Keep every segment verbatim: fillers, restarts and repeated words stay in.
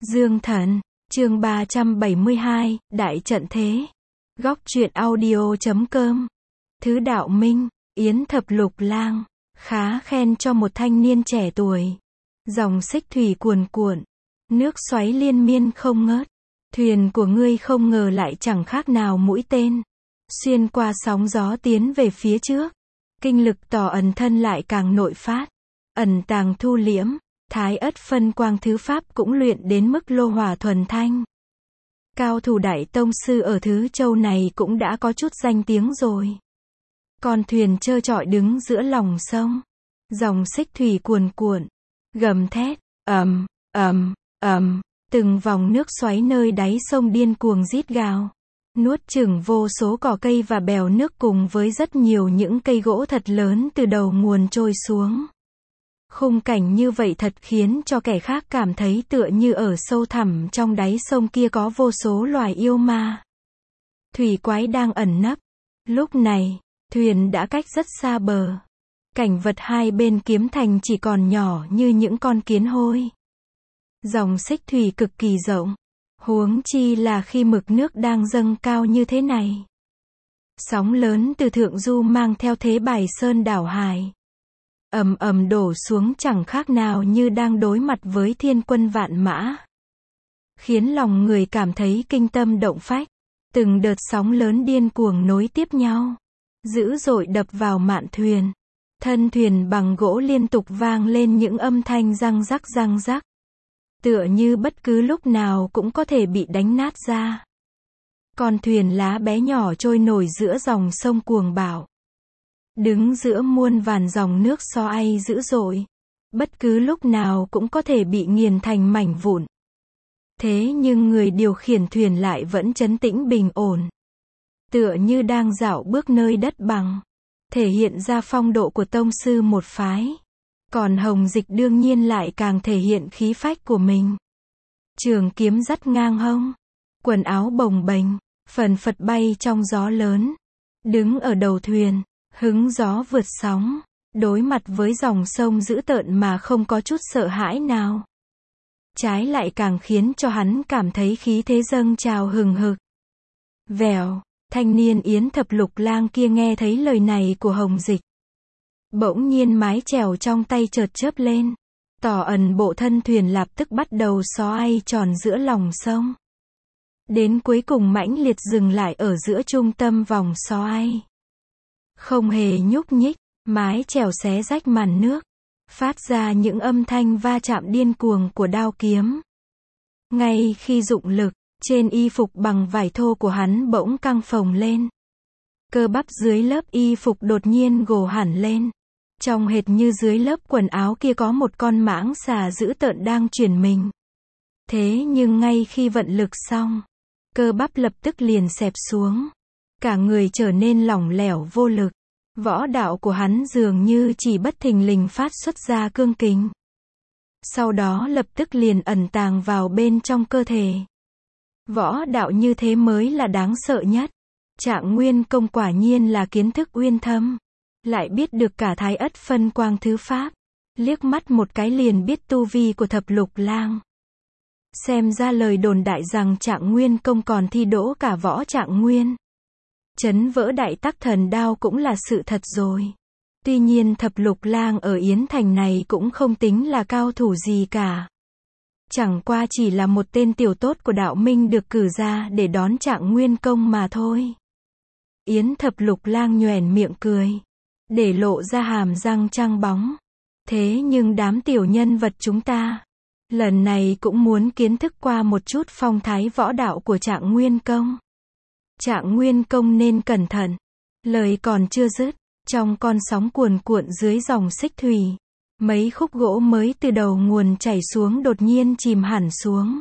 Dương Thần, chương ba trăm bảy mươi hai, Đại trận thế. Góc truyện audio chấm com. Thứ Đạo Minh, Yến Thập Lục Lang, khá khen cho một thanh niên trẻ tuổi. Dòng xích thủy cuồn cuộn, nước xoáy liên miên không ngớt. Thuyền của ngươi không ngờ lại chẳng khác nào mũi tên, xuyên qua sóng gió tiến về phía trước. Kinh lực tỏ ẩn thân lại càng nội phát, ẩn tàng thu liễm. Thái ất phân quang thứ pháp cũng luyện đến mức lô hỏa thuần thanh. Cao thủ đại tông sư ở Thứ Châu này cũng đã có chút danh tiếng rồi. Con thuyền trơ trọi đứng giữa lòng sông, dòng xích thủy cuồn cuộn, gầm thét, ầm, ầm, ầm, từng vòng nước xoáy nơi đáy sông điên cuồng rít gào, nuốt chửng vô số cỏ cây và bèo nước cùng với rất nhiều những cây gỗ thật lớn từ đầu nguồn trôi xuống. Khung cảnh như vậy thật khiến cho kẻ khác cảm thấy tựa như ở sâu thẳm trong đáy sông kia có vô số loài yêu ma, thủy quái đang ẩn nấp. Lúc này, thuyền đã cách rất xa bờ. Cảnh vật hai bên kiếm thành chỉ còn nhỏ như những con kiến hôi. Dòng xích thủy cực kỳ rộng, huống chi là khi mực nước đang dâng cao như thế này. Sóng lớn từ thượng du mang theo thế bài sơn đảo hải, ầm ầm đổ xuống chẳng khác nào như đang đối mặt với thiên quân vạn mã, khiến lòng người cảm thấy kinh tâm động phách. Từng đợt sóng lớn điên cuồng nối tiếp nhau, dữ dội đập vào mạn thuyền. Thân thuyền bằng gỗ liên tục vang lên những âm thanh răng rắc răng rắc, tựa như bất cứ lúc nào cũng có thể bị đánh nát ra. Con thuyền lá bé nhỏ trôi nổi giữa dòng sông cuồng bạo, đứng giữa muôn vàn dòng nước xoáy dữ dội, bất cứ lúc nào cũng có thể bị nghiền thành mảnh vụn. Thế nhưng người điều khiển thuyền lại vẫn trấn tĩnh bình ổn, tựa như đang dạo bước nơi đất bằng, thể hiện ra phong độ của tông sư một phái. Còn Hồng Dịch đương nhiên lại càng thể hiện khí phách của mình. Trường kiếm dắt ngang hông, quần áo bồng bềnh, phần phật bay trong gió lớn, đứng ở đầu thuyền, hứng gió vượt sóng, đối mặt với dòng sông dữ tợn mà không có chút sợ hãi nào. Trái lại càng khiến cho hắn cảm thấy khí thế dâng trào hừng hực. Vèo, thanh niên Yến Thập Lục Lang kia nghe thấy lời này của Hồng Dịch, bỗng nhiên mái chèo trong tay chợt chớp lên, tỏ ẩn bộ thân thuyền lập tức bắt đầu xoay tròn giữa lòng sông. Đến cuối cùng mãnh liệt dừng lại ở giữa trung tâm vòng xoay. Không hề nhúc nhích, mái chèo xé rách màn nước, phát ra những âm thanh va chạm điên cuồng của đao kiếm. Ngay khi dụng lực, trên y phục bằng vải thô của hắn bỗng căng phồng lên. Cơ bắp dưới lớp y phục đột nhiên gồ hẳn lên. Trông hệt như dưới lớp quần áo kia có một con mãng xà dữ tợn đang chuyển mình. Thế nhưng ngay khi vận lực xong, cơ bắp lập tức liền xẹp xuống. Cả người trở nên lỏng lẻo vô lực. Võ đạo của hắn dường như chỉ bất thình lình phát xuất ra cương kình, sau đó lập tức liền ẩn tàng vào bên trong cơ thể. Võ đạo như thế mới là đáng sợ nhất. Trạng Nguyên Công quả nhiên là kiến thức uyên thâm, lại biết được cả thái ất phân quang thứ pháp, liếc mắt một cái liền biết tu vi của Thập Lục Lang. Xem ra lời đồn đại rằng Trạng Nguyên Công còn thi đỗ cả võ Trạng Nguyên, chấn vỡ đại tắc thần đao cũng là sự thật rồi. Tuy nhiên Thập Lục Lang ở Yến Thành này cũng không tính là cao thủ gì cả. Chẳng qua chỉ là một tên tiểu tốt của Đạo Minh được cử ra để đón Trạng Nguyên Công mà thôi. Yến Thập Lục Lang nhoẻn miệng cười, để lộ ra hàm răng trắng bóng. Thế nhưng đám tiểu nhân vật chúng ta, lần này cũng muốn kiến thức qua một chút phong thái võ đạo của Trạng Nguyên Công. Trạng Nguyên Công nên cẩn thận. Lời còn chưa dứt, trong con sóng cuồn cuộn dưới dòng xích thủy, mấy khúc gỗ mới từ đầu nguồn chảy xuống đột nhiên chìm hẳn xuống.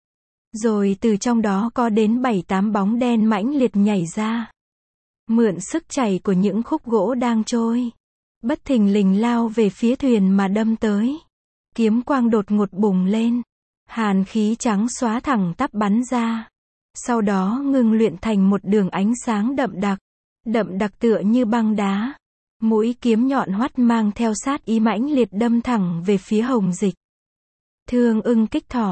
Rồi từ trong đó có đến bảy tám bóng đen mãnh liệt nhảy ra. Mượn sức chảy của những khúc gỗ đang trôi, bất thình lình lao về phía thuyền mà đâm tới. Kiếm quang đột ngột bùng lên, hàn khí trắng xóa thẳng tắp bắn ra. Sau đó ngưng luyện thành một đường ánh sáng đậm đặc, đậm đặc tựa như băng đá. Mũi kiếm nhọn hoắt mang theo sát ý mãnh liệt đâm thẳng về phía Hồng Dịch. Thương ưng kích thỏ,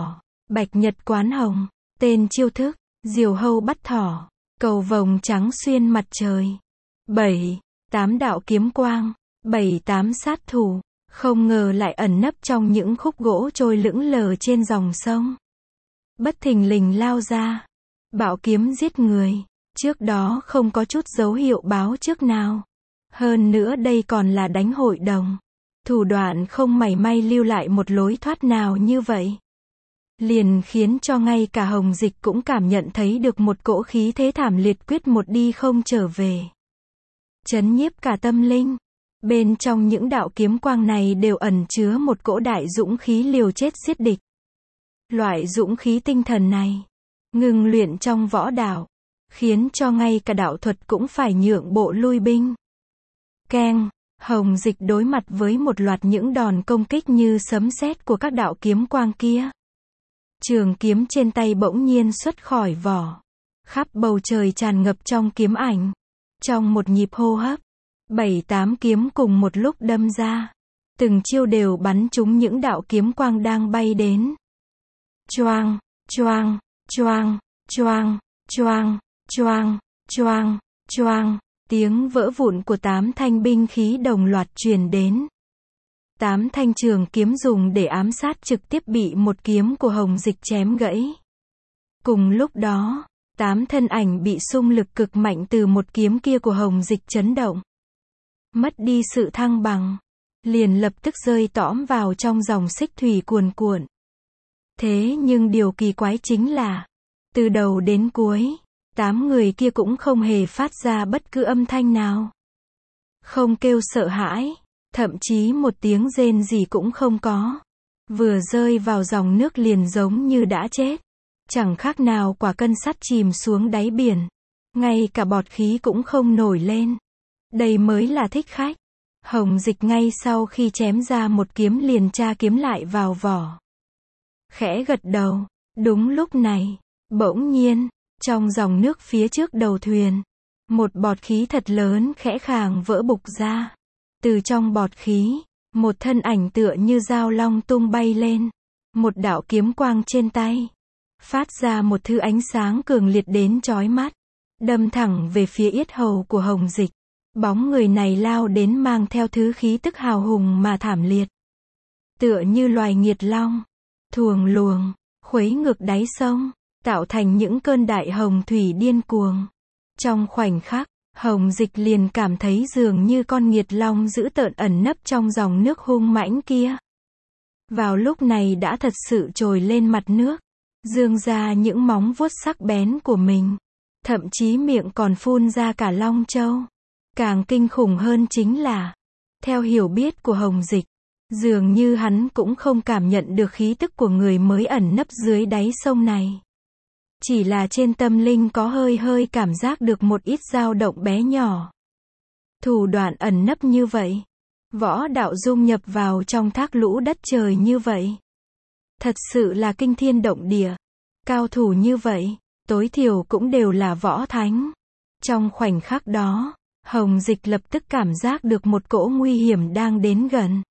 Bạch nhật quán hồng, tên chiêu thức, diều hâu bắt thỏ, cầu vồng trắng xuyên mặt trời. bảy, tám đạo kiếm quang, bảy tám sát thủ, không ngờ lại ẩn nấp trong những khúc gỗ trôi lững lờ trên dòng sông. Bất thình lình lao ra, bạo kiếm giết người, trước đó không có chút dấu hiệu báo trước nào. Hơn nữa đây còn là đánh hội đồng. Thủ đoạn không mảy may lưu lại một lối thoát nào như vậy. Liền khiến cho ngay cả Hồng Dịch cũng cảm nhận thấy được một cỗ khí thế thảm liệt quyết một đi không trở về. Chấn nhiếp cả tâm linh. Bên trong những đạo kiếm quang này đều ẩn chứa một cỗ đại dũng khí liều chết giết địch. Loại dũng khí tinh thần này, ngừng luyện trong võ đạo, khiến cho ngay cả đạo thuật cũng phải nhượng bộ lui binh. Keng, Hồng Dịch đối mặt với một loạt những đòn công kích như sấm sét của các đạo kiếm quang kia. Trường kiếm trên tay bỗng nhiên xuất khỏi vỏ. Khắp bầu trời tràn ngập trong kiếm ảnh. Trong một nhịp hô hấp, bảy tám kiếm cùng một lúc đâm ra. Từng chiêu đều bắn trúng những đạo kiếm quang đang bay đến. Choang, choang, choang, choang, choang, choang, choang, choang. Tiếng vỡ vụn của tám thanh binh khí đồng loạt truyền đến. Tám thanh trường kiếm dùng để ám sát trực tiếp bị một kiếm của Hồng Dịch chém gãy. Cùng lúc đó, tám thân ảnh bị xung lực cực mạnh từ một kiếm kia của Hồng Dịch chấn động. Mất đi sự thăng bằng, liền lập tức rơi tõm vào trong dòng xích thủy cuồn cuộn. Thế nhưng điều kỳ quái chính là, từ đầu đến cuối, tám người kia cũng không hề phát ra bất cứ âm thanh nào. Không kêu sợ hãi, thậm chí một tiếng rên gì cũng không có. Vừa rơi vào dòng nước liền giống như đã chết. Chẳng khác nào quả cân sắt chìm xuống đáy biển. Ngay cả bọt khí cũng không nổi lên. Đây mới là thích khách. Hồng Dịch ngay sau khi chém ra một kiếm liền tra kiếm lại vào vỏ. Khẽ gật đầu. Đúng lúc này, bỗng nhiên, trong dòng nước phía trước đầu thuyền, một bọt khí thật lớn khẽ khàng vỡ bục ra. Từ trong bọt khí, một thân ảnh tựa như dao long tung bay lên. Một đạo kiếm quang trên tay, phát ra một thứ ánh sáng cường liệt đến chói mắt, đâm thẳng về phía yết hầu của Hồng Dịch. Bóng người này lao đến mang theo thứ khí tức hào hùng mà thảm liệt. Tựa như loài nghiệt long, thuồng luồng, khuấy ngược đáy sông, tạo thành những cơn đại hồng thủy điên cuồng. Trong khoảnh khắc, Hồng Dịch liền cảm thấy dường như con nghiệt long dữ tợn ẩn nấp trong dòng nước hung mãnh kia. Vào lúc này đã thật sự trồi lên mặt nước, dương ra những móng vuốt sắc bén của mình. Thậm chí miệng còn phun ra cả long châu. Càng kinh khủng hơn chính là, theo hiểu biết của Hồng Dịch, dường như hắn cũng không cảm nhận được khí tức của người mới ẩn nấp dưới đáy sông này. Chỉ là trên tâm linh có hơi hơi cảm giác được một ít dao động bé nhỏ. Thủ đoạn ẩn nấp như vậy, võ đạo dung nhập vào trong thác lũ đất trời như vậy, thật sự là kinh thiên động địa. Cao thủ như vậy, tối thiểu cũng đều là võ thánh. Trong khoảnh khắc đó, Hồng Dịch lập tức cảm giác được một cỗ nguy hiểm đang đến gần.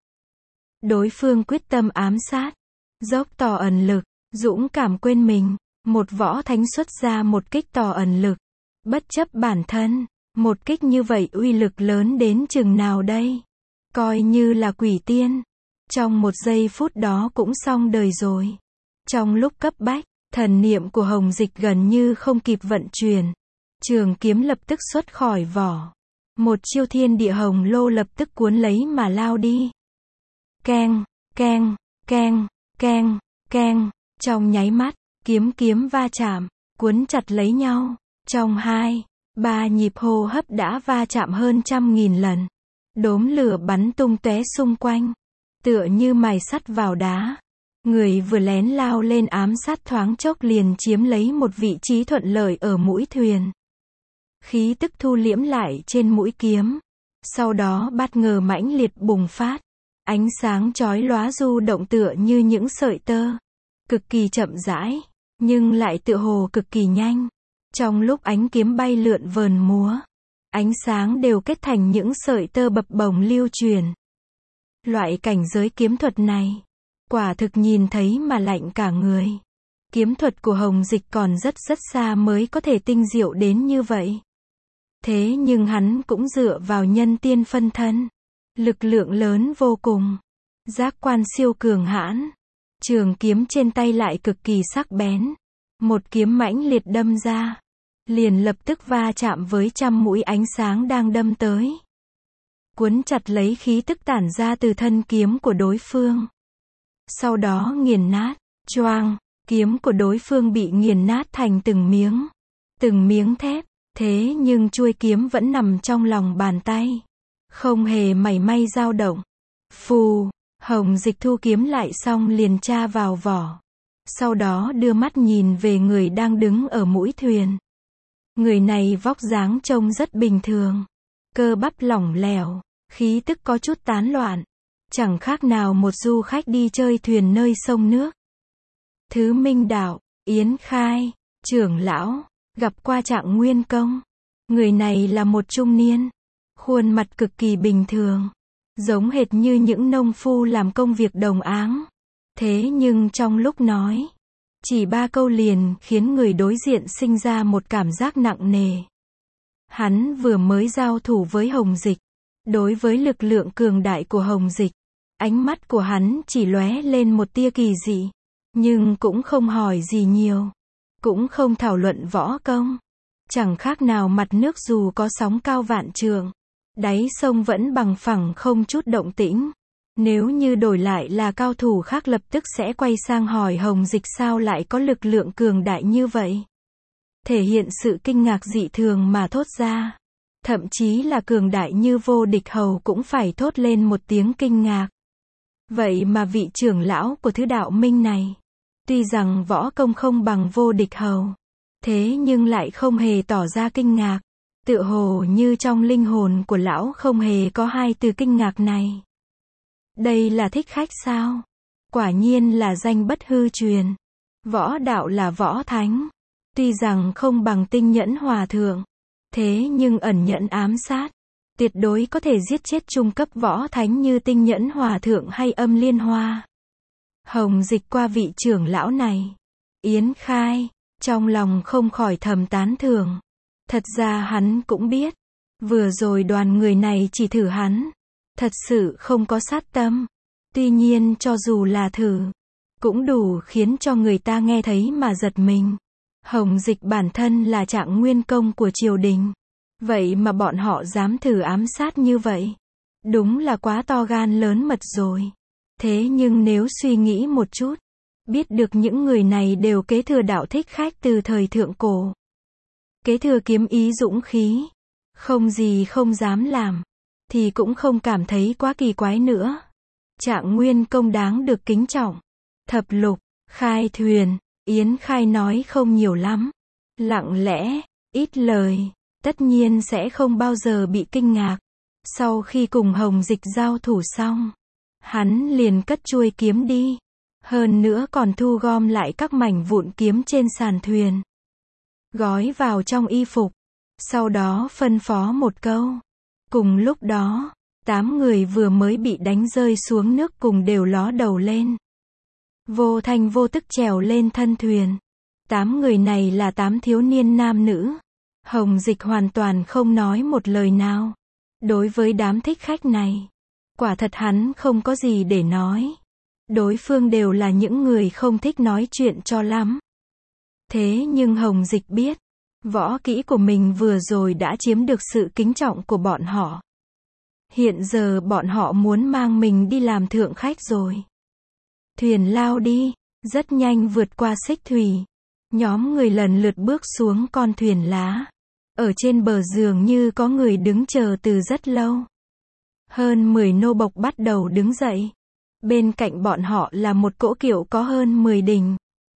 Đối phương quyết tâm ám sát, dốc tỏ ẩn lực, dũng cảm quên mình. Một võ thánh xuất ra một kích tỏ ẩn lực, bất chấp bản thân. Một kích như vậy uy lực lớn đến chừng nào đây? Coi như là quỷ tiên, trong một giây phút đó cũng xong đời rồi. Trong lúc cấp bách, thần niệm của Hồng Dịch gần như không kịp vận chuyển. Trường kiếm lập tức xuất khỏi vỏ. Một chiêu thiên địa hồng lô lập tức cuốn lấy mà lao đi. Keng, keng, keng, keng, keng. Trong nháy mắt, kiếm kiếm va chạm, cuốn chặt lấy nhau. Trong hai, ba nhịp hô hấp đã va chạm hơn trăm nghìn lần. Đốm lửa bắn tung tóe xung quanh, tựa như mài sắt vào đá. Người vừa lén lao lên ám sát thoáng chốc liền chiếm lấy một vị trí thuận lợi ở mũi thuyền. Khí tức thu liễm lại trên mũi kiếm. Sau đó bất ngờ mãnh liệt bùng phát. Ánh sáng chói lóa du động tựa như những sợi tơ. Cực kỳ chậm rãi, nhưng lại tựa hồ cực kỳ nhanh. Trong lúc ánh kiếm bay lượn vờn múa, ánh sáng đều kết thành những sợi tơ bập bồng lưu truyền. Loại cảnh giới kiếm thuật này, quả thực nhìn thấy mà lạnh cả người. Kiếm thuật của Hồng Dịch còn rất rất xa mới có thể tinh diệu đến như vậy. Thế nhưng hắn cũng dựa vào nhân tiên phân thân. Lực lượng lớn vô cùng. Giác quan siêu cường hãn. Trường kiếm trên tay lại cực kỳ sắc bén. Một kiếm mãnh liệt đâm ra. Liền lập tức va chạm với trăm mũi ánh sáng đang đâm tới. Cuốn chặt lấy khí tức tản ra từ thân kiếm của đối phương. Sau đó nghiền nát. Choang. Kiếm của đối phương bị nghiền nát thành từng miếng. Từng miếng thép. Thế nhưng chuôi kiếm vẫn nằm trong lòng bàn tay. Không hề mảy may dao động. Phù. Hồng Dịch thu kiếm lại xong liền tra vào vỏ. Sau đó đưa mắt nhìn về người đang đứng ở mũi thuyền. Người này vóc dáng trông rất bình thường. Cơ bắp lỏng lẻo. Khí tức có chút tán loạn. Chẳng khác nào một du khách đi chơi thuyền nơi sông nước. Thứ Minh Đạo, Yến Khai, trưởng lão, gặp qua Trạng Nguyên Công. Người này là một trung niên. Khuôn mặt cực kỳ bình thường. Giống hệt như những nông phu làm công việc đồng áng. Thế nhưng trong lúc nói, chỉ ba câu liền khiến người đối diện sinh ra một cảm giác nặng nề. Hắn vừa mới giao thủ với Hồng Dịch. Đối với lực lượng cường đại của Hồng Dịch, ánh mắt của hắn chỉ lóe lên một tia kỳ dị. Nhưng cũng không hỏi gì nhiều. Cũng không thảo luận võ công. Chẳng khác nào mặt nước dù có sóng cao vạn trượng. Đáy sông vẫn bằng phẳng không chút động tĩnh. Nếu như đổi lại là cao thủ khác lập tức sẽ quay sang hỏi Hồng Dịch sao lại có lực lượng cường đại như vậy. Thể hiện sự kinh ngạc dị thường mà thốt ra. Thậm chí là cường đại như Vô Địch Hầu cũng phải thốt lên một tiếng kinh ngạc. Vậy mà vị trưởng lão của Thứ Đạo Minh này, tuy rằng võ công không bằng Vô Địch Hầu, thế nhưng lại không hề tỏ ra kinh ngạc. Tựa hồ như trong linh hồn của lão không hề có hai từ kinh ngạc này. Đây là thích khách sao? Quả nhiên là danh bất hư truyền. Võ đạo là võ thánh. Tuy rằng không bằng Tinh Nhẫn Hòa Thượng, thế nhưng ẩn nhẫn ám sát, tuyệt đối có thể giết chết trung cấp võ thánh như Tinh Nhẫn Hòa Thượng hay Âm Liên Hoa. Hồng Dịch qua vị trưởng lão này. Yến Khai, trong lòng không khỏi thầm tán thưởng. Thật ra hắn cũng biết, vừa rồi đoàn người này chỉ thử hắn. Thật sự không có sát tâm. Tuy nhiên cho dù là thử, cũng đủ khiến cho người ta nghe thấy mà giật mình. Hồng Dịch bản thân là Trạng Nguyên Công của triều đình. Vậy mà bọn họ dám thử ám sát như vậy. Đúng là quá to gan lớn mật rồi. Thế nhưng nếu suy nghĩ một chút, biết được những người này đều kế thừa đạo thích khách từ thời thượng cổ. Kế thừa kiếm ý dũng khí. Không gì không dám làm. Thì cũng không cảm thấy quá kỳ quái nữa. Trạng Nguyên Công đáng được kính trọng. Thập lục, khai thuyền. Yến Khai nói không nhiều lắm. Lặng lẽ, ít lời. Tất nhiên sẽ không bao giờ bị kinh ngạc. Sau khi cùng Hồng Dịch giao thủ xong, hắn liền cất chuôi kiếm đi. Hơn nữa còn thu gom lại các mảnh vụn kiếm trên sàn thuyền. Gói vào trong y phục. Sau đó phân phó một câu. Cùng lúc đó, tám người vừa mới bị đánh rơi xuống nước cùng đều ló đầu lên. Vô thanh vô tức trèo lên thân thuyền. Tám người này là tám thiếu niên nam nữ. Hồng Dịch hoàn toàn không nói một lời nào. Đối với đám thích khách này, quả thật hắn không có gì để nói. Đối phương đều là những người không thích nói chuyện cho lắm. Thế nhưng Hồng Dịch biết, võ kỹ của mình vừa rồi đã chiếm được sự kính trọng của bọn họ. Hiện giờ bọn họ muốn mang mình đi làm thượng khách rồi. Thuyền lao đi, rất nhanh vượt qua xích thủy. Nhóm người lần lượt bước xuống con thuyền lá. Ở trên bờ dường như có người đứng chờ từ rất lâu. Hơn mười nô bộc bắt đầu đứng dậy. Bên cạnh bọn họ là một cỗ kiệu có hơn mười đình.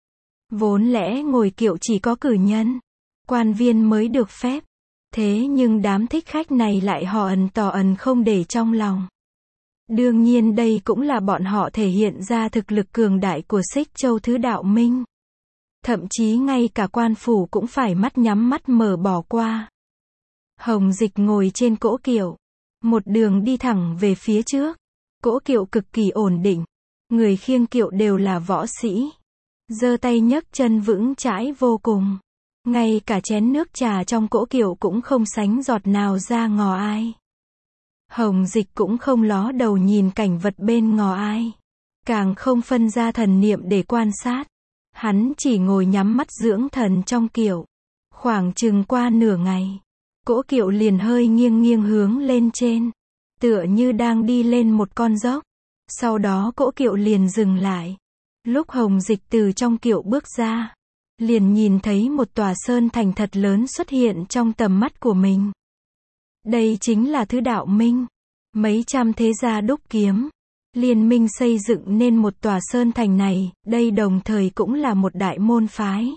Vốn lẽ ngồi kiệu chỉ có cử nhân, quan viên mới được phép. Thế nhưng đám thích khách này lại hò ẩn tỏ ẩn không để trong lòng. Đương nhiên đây cũng là bọn họ thể hiện ra thực lực cường đại của Xích Châu Thứ Đạo Minh. Thậm chí ngay cả quan phủ cũng phải mắt nhắm mắt mở bỏ qua. Hồng Dịch ngồi trên cỗ kiệu, một đường đi thẳng về phía trước. Cỗ kiệu cực kỳ ổn định, người khiêng kiệu đều là võ sĩ. giơ tay nhấc chân vững chãi vô cùng. Ngay cả chén nước trà trong cỗ kiệu cũng không sánh giọt nào ra ngò ai. Hồng Dịch cũng không ló đầu nhìn cảnh vật bên ngò ai. Càng không phân ra thần niệm để quan sát. Hắn chỉ ngồi nhắm mắt dưỡng thần trong kiệu. Khoảng chừng qua nửa ngày, cỗ kiệu liền hơi nghiêng nghiêng hướng lên trên. Tựa như đang đi lên một con dốc. Sau đó cỗ kiệu liền dừng lại. Lúc Hồng Dịch từ trong kiệu bước ra, liền nhìn thấy một tòa sơn thành thật lớn xuất hiện trong tầm mắt của mình. Đây chính là Thứ Đạo Minh. Mấy trăm thế gia đúc kiếm, liên minh xây dựng nên một tòa sơn thành này, đây đồng thời cũng là một đại môn phái.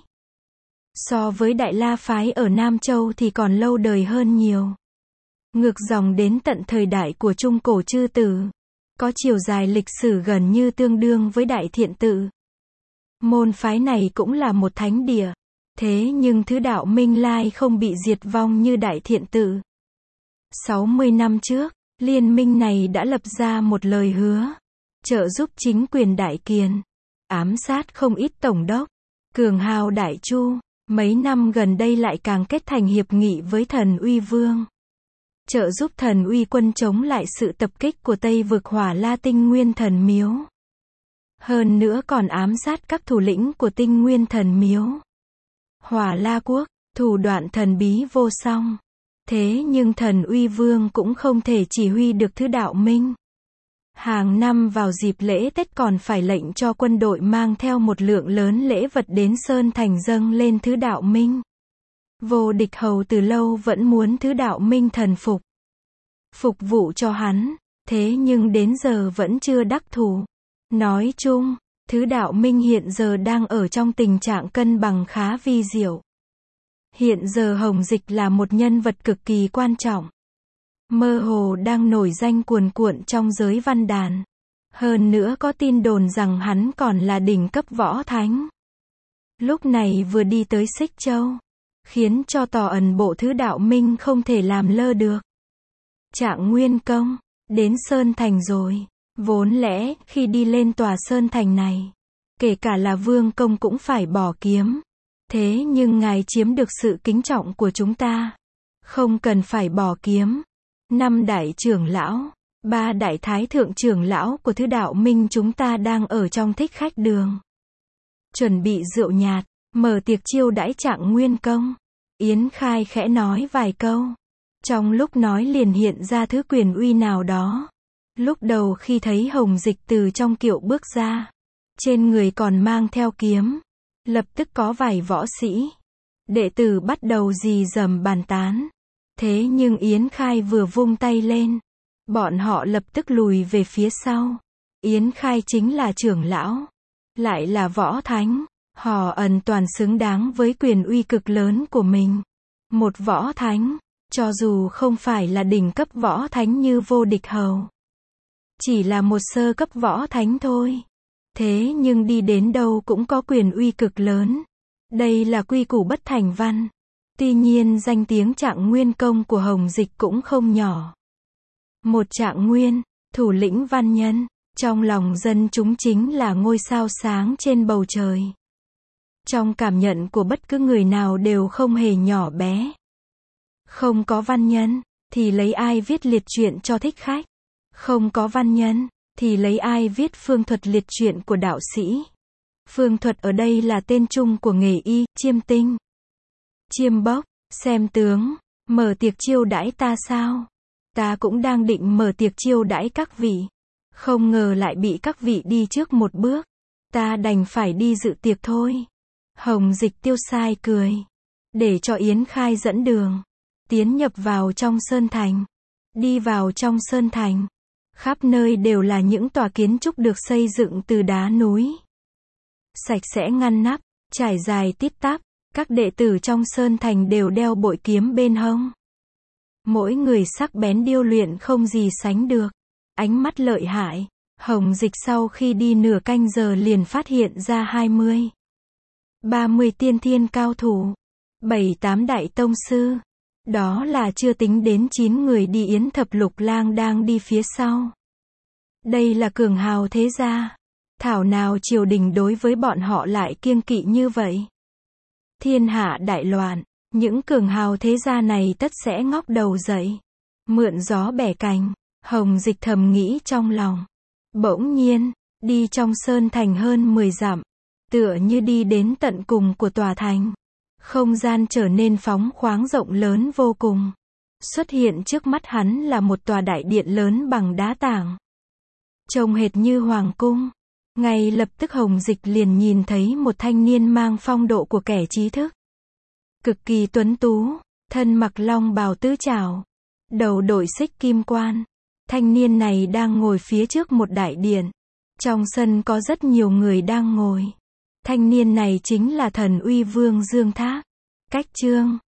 So với Đại La phái ở Nam Châu thì còn lâu đời hơn nhiều. Ngược dòng đến tận thời đại của Trung Cổ Chư Tử, có chiều dài lịch sử gần như tương đương với Đại Thiện Tự. Môn phái này cũng là một thánh địa, thế nhưng Thứ Đạo Minh lai không bị diệt vong như Đại Thiện Tự. sáu mươi năm trước, liên minh này đã lập ra một lời hứa, trợ giúp chính quyền Đại Kiền, ám sát không ít tổng đốc, cường hào Đại Chu, mấy năm gần đây lại càng kết thành hiệp nghị với Thần Uy Vương. Trợ giúp Thần Uy quân chống lại sự tập kích của Tây vực Hỏa La Tinh Nguyên Thần Miếu. Hơn nữa còn ám sát các thủ lĩnh của Tinh Nguyên Thần Miếu. Hỏa La Quốc, thủ đoạn thần bí vô song. Thế nhưng Thần Uy Vương cũng không thể chỉ huy được Thứ Đạo Minh. Hàng năm vào dịp lễ Tết còn phải lệnh cho quân đội mang theo một lượng lớn lễ vật đến Sơn Thành dâng lên Thứ Đạo Minh. Vô Địch Hầu từ lâu vẫn muốn Thứ Đạo Minh thần phục. Phục vụ cho hắn, thế nhưng đến giờ vẫn chưa đắc thủ. Nói chung, Thứ Đạo Minh hiện giờ đang ở trong tình trạng cân bằng khá vi diệu. Hiện giờ Hồng Dịch là một nhân vật cực kỳ quan trọng. Mơ hồ đang nổi danh cuồn cuộn trong giới văn đàn. Hơn nữa có tin đồn rằng hắn còn là đỉnh cấp võ thánh. Lúc này vừa đi tới Xích Châu, khiến cho tòa ẩn bộ Thứ Đạo Minh không thể làm lơ được. Trạng Nguyên Công, đến Sơn Thành rồi. Vốn lẽ, khi đi lên tòa Sơn Thành này, kể cả là Vương Công cũng phải bỏ kiếm. Thế nhưng ngài chiếm được sự kính trọng của chúng ta. Không cần phải bỏ kiếm. Năm đại trưởng lão, ba đại thái thượng trưởng lão của Thứ Đạo Minh chúng ta đang ở trong thích khách đường. Chuẩn bị rượu nhạt, mở tiệc chiêu đãi Trạng Nguyên Công. Yến Khai khẽ nói vài câu. Trong lúc nói liền hiện ra thứ quyền uy nào đó. Lúc đầu khi thấy Hồng Dịch từ trong kiệu bước ra, trên người còn mang theo kiếm, lập tức có vài võ sĩ, đệ tử bắt đầu rì rầm bàn tán. Thế nhưng Yến Khai vừa vung tay lên, bọn họ lập tức lùi về phía sau. Yến Khai chính là trưởng lão, lại là võ thánh, họ ẩn toàn xứng đáng với quyền uy cực lớn của mình. Một võ thánh, cho dù không phải là đỉnh cấp võ thánh như Vô Địch Hầu, chỉ là một sơ cấp võ thánh thôi. Thế nhưng đi đến đâu cũng có quyền uy cực lớn. Đây là quy củ bất thành văn. Tuy nhiên danh tiếng Trạng Nguyên Công của Hồng Dịch cũng không nhỏ. Một Trạng Nguyên, thủ lĩnh văn nhân, trong lòng dân chúng chính là ngôi sao sáng trên bầu trời. Trong cảm nhận của bất cứ người nào đều không hề nhỏ bé. Không có văn nhân, thì lấy ai viết liệt truyện cho thích khách? Không có văn nhân, thì lấy ai viết phương thuật liệt truyện của đạo sĩ? Phương thuật ở đây là tên chung của nghề y, chiêm tinh. Chiêm bốc, xem tướng, mở tiệc chiêu đãi ta sao? Ta cũng đang định mở tiệc chiêu đãi các vị. Không ngờ lại bị các vị đi trước một bước. Ta đành phải đi dự tiệc thôi. Hồng Dịch tiêu sai cười. Để cho Yến Khai dẫn đường. Tiến nhập vào trong Sơn Thành. Đi vào trong Sơn Thành. Khắp nơi đều là những tòa kiến trúc được xây dựng từ đá núi. Sạch sẽ ngăn nắp, trải dài tít tắp. Các đệ tử trong Sơn Thành đều đeo bội kiếm bên hông. Mỗi người sắc bén điêu luyện không gì sánh được. Ánh mắt lợi hại. Hồng Dịch sau khi đi nửa canh giờ liền phát hiện ra hai mươi, ba mươi tiên thiên cao thủ. bảy tám đại tông sư. Đó là chưa tính đến chín người đi Yến Thập Lục Lang đang đi phía sau. Đây là cường hào thế gia. Thảo nào triều đình đối với bọn họ lại kiêng kỵ như vậy. Thiên hạ đại loạn, những cường hào thế gia này tất sẽ ngóc đầu dậy. Mượn gió bẻ cành, Hồng Dịch thầm nghĩ trong lòng. Bỗng nhiên, đi trong sơn thành hơn mười dặm, tựa như đi đến tận cùng của tòa thành. Không gian trở nên phóng khoáng rộng lớn vô cùng. Xuất hiện trước mắt hắn là một tòa đại điện lớn bằng đá tảng. Trông hệt như hoàng cung. Ngay lập tức Hồng Dịch liền nhìn thấy một thanh niên mang phong độ của kẻ trí thức. Cực kỳ tuấn tú, thân mặc long bào tứ trảo, đầu đội xích kim quan. Thanh niên này đang ngồi phía trước một đại điện. Trong sân có rất nhiều người đang ngồi. Thanh niên này chính là Thần Uy Vương Dương Thác. Cách chương